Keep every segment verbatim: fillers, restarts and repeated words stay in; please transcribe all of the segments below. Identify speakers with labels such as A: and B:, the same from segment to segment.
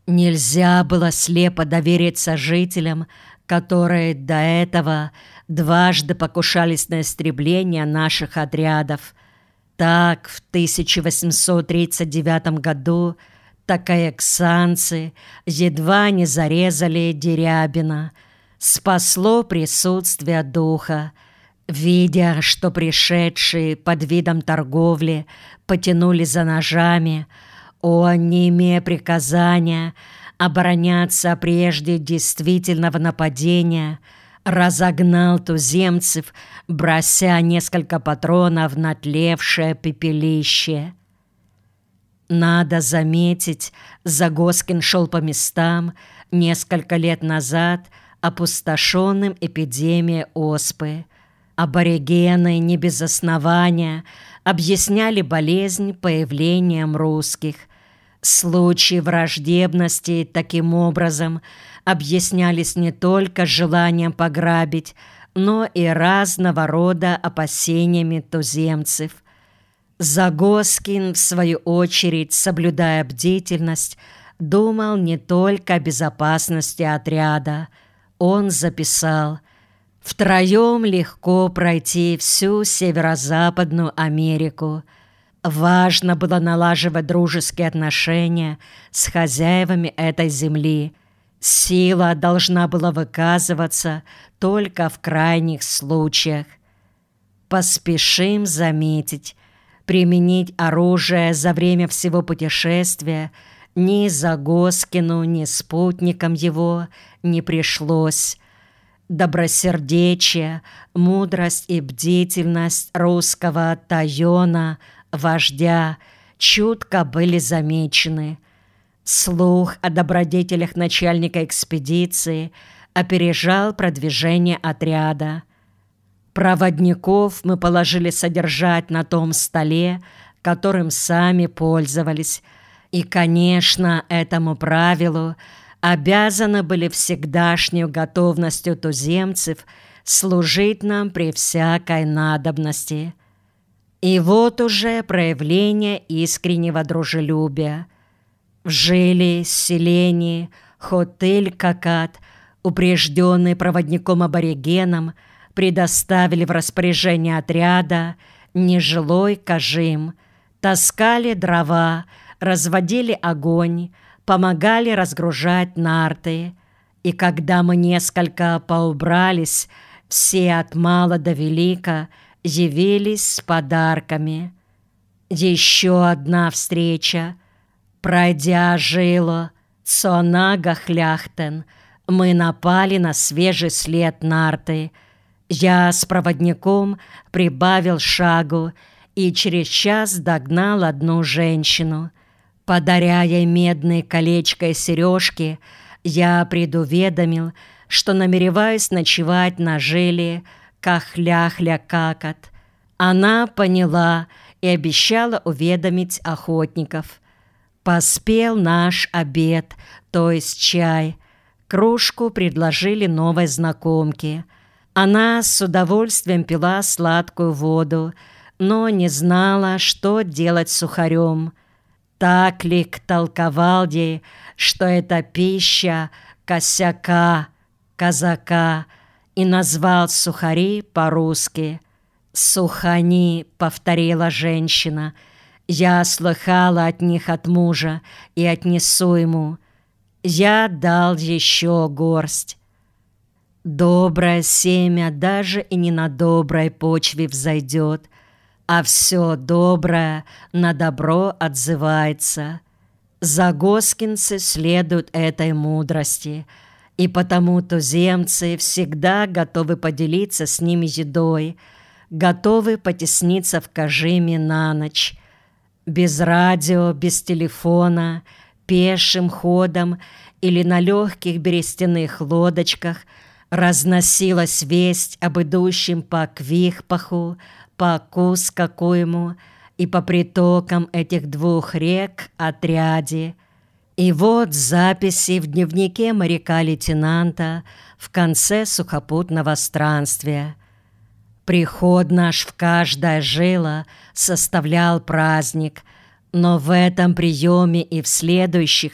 A: Нельзя было слепо довериться жителям, которые до этого дважды покушались на истребление наших отрядов. Так, в тысяча восемьсот тридцать девятом году такаяксанцы едва не зарезали Дерябина. Спасло присутствие духа. Видя, что пришедшие под видом торговли потянули за ножами, он, не имея приказания обороняться прежде действительного нападения, разогнал туземцев, брося несколько патронов на тлевшее пепелище. Надо заметить, Загоскин шел по местам, несколько лет назад опустошенным эпидемией оспы. Аборигены не без основания объясняли болезнь появлением русских. Случаи враждебности таким образом объяснялись не только желанием пограбить, но и разного рода опасениями туземцев. Загоскин, в свою очередь, соблюдая бдительность, думал не только о безопасности отряда. Он записал: «Втроем легко пройти всю северо-западную Америку. Важно было налаживать дружеские отношения с хозяевами этой земли. Сила должна была выказываться только в крайних случаях. Поспешим заметить, применить оружие за время всего путешествия ни Загоскину, ни спутникам его не пришлось. Добросердечие, мудрость и бдительность русского Тайона, вождя, чутко были замечены. Слух о добродетелях начальника экспедиции опережал продвижение отряда. Проводников мы положили содержать на том столе, которым сами пользовались, и, конечно, этому правилу обязаны были всегдашнюю готовностью туземцев служить нам при всякой надобности. И вот уже проявление искреннего дружелюбия. В жиле, селении, Хотыль-Какат, упрежденный проводником-аборигеном, предоставили в распоряжение отряда нежилой кажим, таскали дрова, разводили огонь, помогали разгружать нарты. И когда мы несколько поубрались, все от мала до велика явились с подарками. Еще одна встреча. Пройдя жило Цонага-Хляхтен, мы напали на свежий след нарты. Я с проводником прибавил шагу и через час догнал одну женщину. Подаря ей медные колечко и сережки, я предуведомил, что намереваюсь ночевать на жиле Кахляхля-Какат. Она поняла и обещала уведомить охотников. Поспел наш обед, то есть чай. Кружку предложили новой знакомке. Она с удовольствием пила сладкую воду, но не знала, что делать с сухарем. Таклик толковал ей, что это пища косяка, казака, и назвал сухари по-русски. «Сухани», — повторила женщина. «Я слыхала от них от мужа и отнесу ему». Я дал еще горсть. Доброе семя даже и не на доброй почве взойдет, а все доброе на добро отзывается. Загоскинцы следуют этой мудрости, и потому туземцы всегда готовы поделиться с ними едой, готовы потесниться в кажиме на ночь. Без радио, без телефона, пешим ходом или на легких берестяных лодочках разносилась весть об идущем по Квихпаху, по Кускакуему и по притокам этих двух рек отряде. И вот записи в дневнике моряка-лейтенанта в конце сухопутного странствия. Приход наш в каждое жило составлял праздник, но в этом приеме и в следующих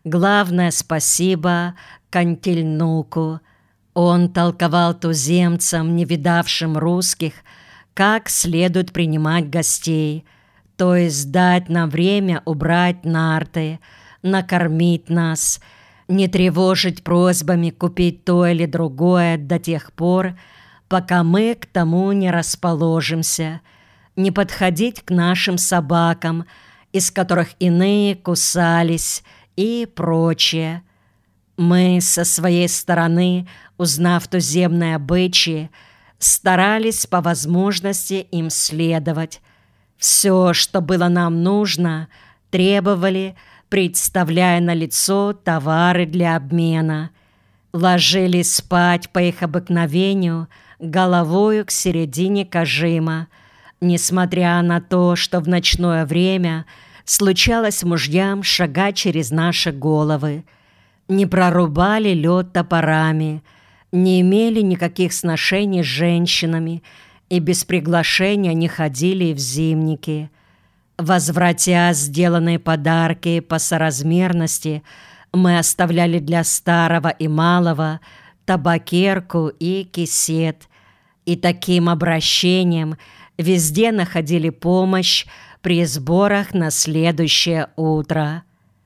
A: Главное спасибо Кантильнуку. Он толковал туземцам, не видавшим русских, как следует принимать гостей, то есть дать нам время убрать нарты, накормить нас, не тревожить просьбами купить то или другое до тех пор, пока мы к тому не расположимся, не подходить к нашим собакам, из которых иные кусались, и прочее. Мы со своей стороны, узнав туземные обычаи, старались по возможности им следовать. Все, что было нам нужно, требовали, представляя на лицо товары для обмена. Ложились спать по их обыкновению головою к середине кажима, несмотря на то, что в ночное время случалось мужьям шагать через наши головы. Не прорубали лед топорами, не имели никаких сношений с женщинами и без приглашения не ходили в зимники. Возвратя сделанные подарки по соразмерности, мы оставляли для старого и малого табакерку и кисет, и таким обращением везде находили помощь при сборах на следующее утро.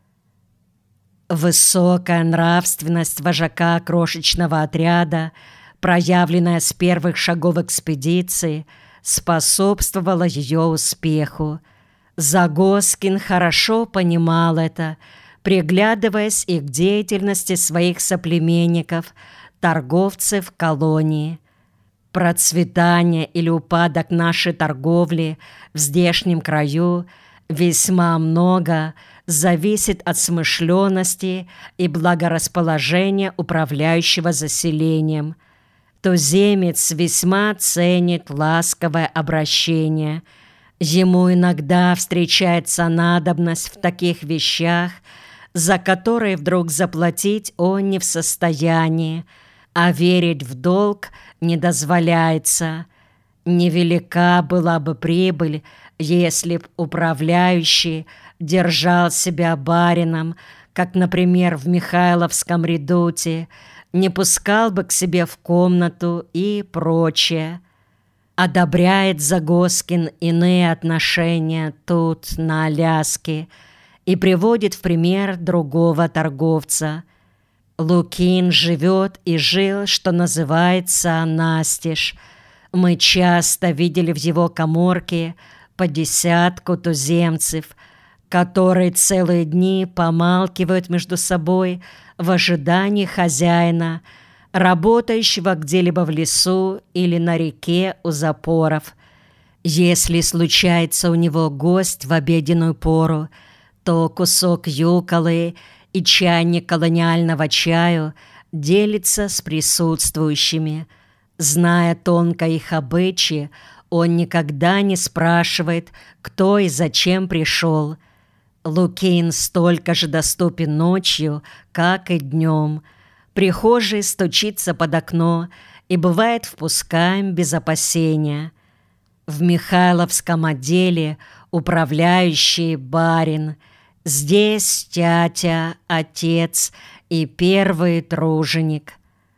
A: Высокая нравственность вожака крошечного отряда, проявленная с первых шагов экспедиции, способствовала ее успеху. Загоскин хорошо понимал это, приглядываясь и к деятельности своих соплеменников, торговцев колонии. Процветание или упадок нашей торговли в здешнем краю весьма много зависит от смышленности и благорасположения управляющего заселением. Туземец весьма ценит ласковое обращение. Ему иногда встречается надобность в таких вещах, за которые вдруг заплатить он не в состоянии, а верить в долг не дозволяется. Невелика была бы прибыль, если б управляющий держал себя барином, как, например, в Михайловском редуте, не пускал бы к себе в комнату и прочее. Одобряет Загоскин иные отношения тут, на Аляске, и приводит в пример другого торговца. Лукин живет и жил, что называется, настежь. Мы часто видели в его каморке по десятку туземцев, которые целые дни помалкивают между собой в ожидании хозяина, работающего где-либо в лесу или на реке у запоров. Если случается у него гость в обеденную пору, то кусок юколы и чайник колониального чаю делится с присутствующими. Зная тонко их обычаи, он никогда не спрашивает, кто и зачем пришел. Лукин столько же доступен ночью, как и днем. Прихожий стучится под окно и, бывает, впускаем без опасения. В Михайловском отделе управляющий барин. Здесь тятя, отец и первый труженик.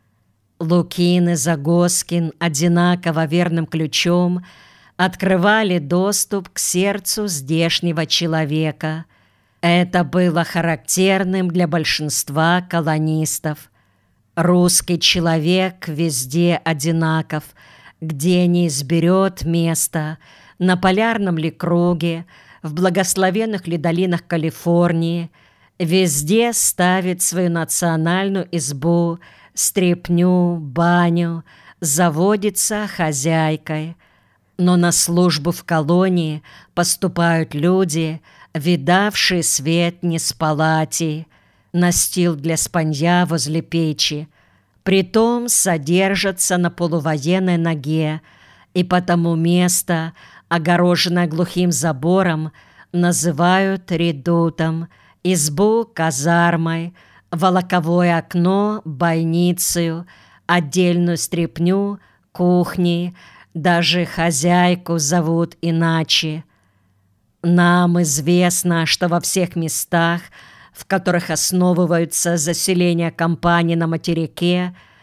A: Лукин и Загоскин одинаково верным ключом открывали доступ к сердцу здешнего человека. Это было характерным для большинства колонистов. Русский человек везде одинаков, где не изберет места, на полярном ли круге, в благословенных ли долинах Калифорнии, везде ставит свою национальную избу, стряпню, баню, заводится хозяйкой. Но на службу в колонии поступают люди, видавшие свет не с палати, настил для спанья возле печи, притом содержатся на полувоенной ноге, и потому место, огороженное глухим забором, называют редутом, избу казармой, волоковое окно бойницею, отдельную стряпню кухней, даже хозяйку зовут иначе. Нам известно, что во всех местах, в которых основываются заселения компаний на материке,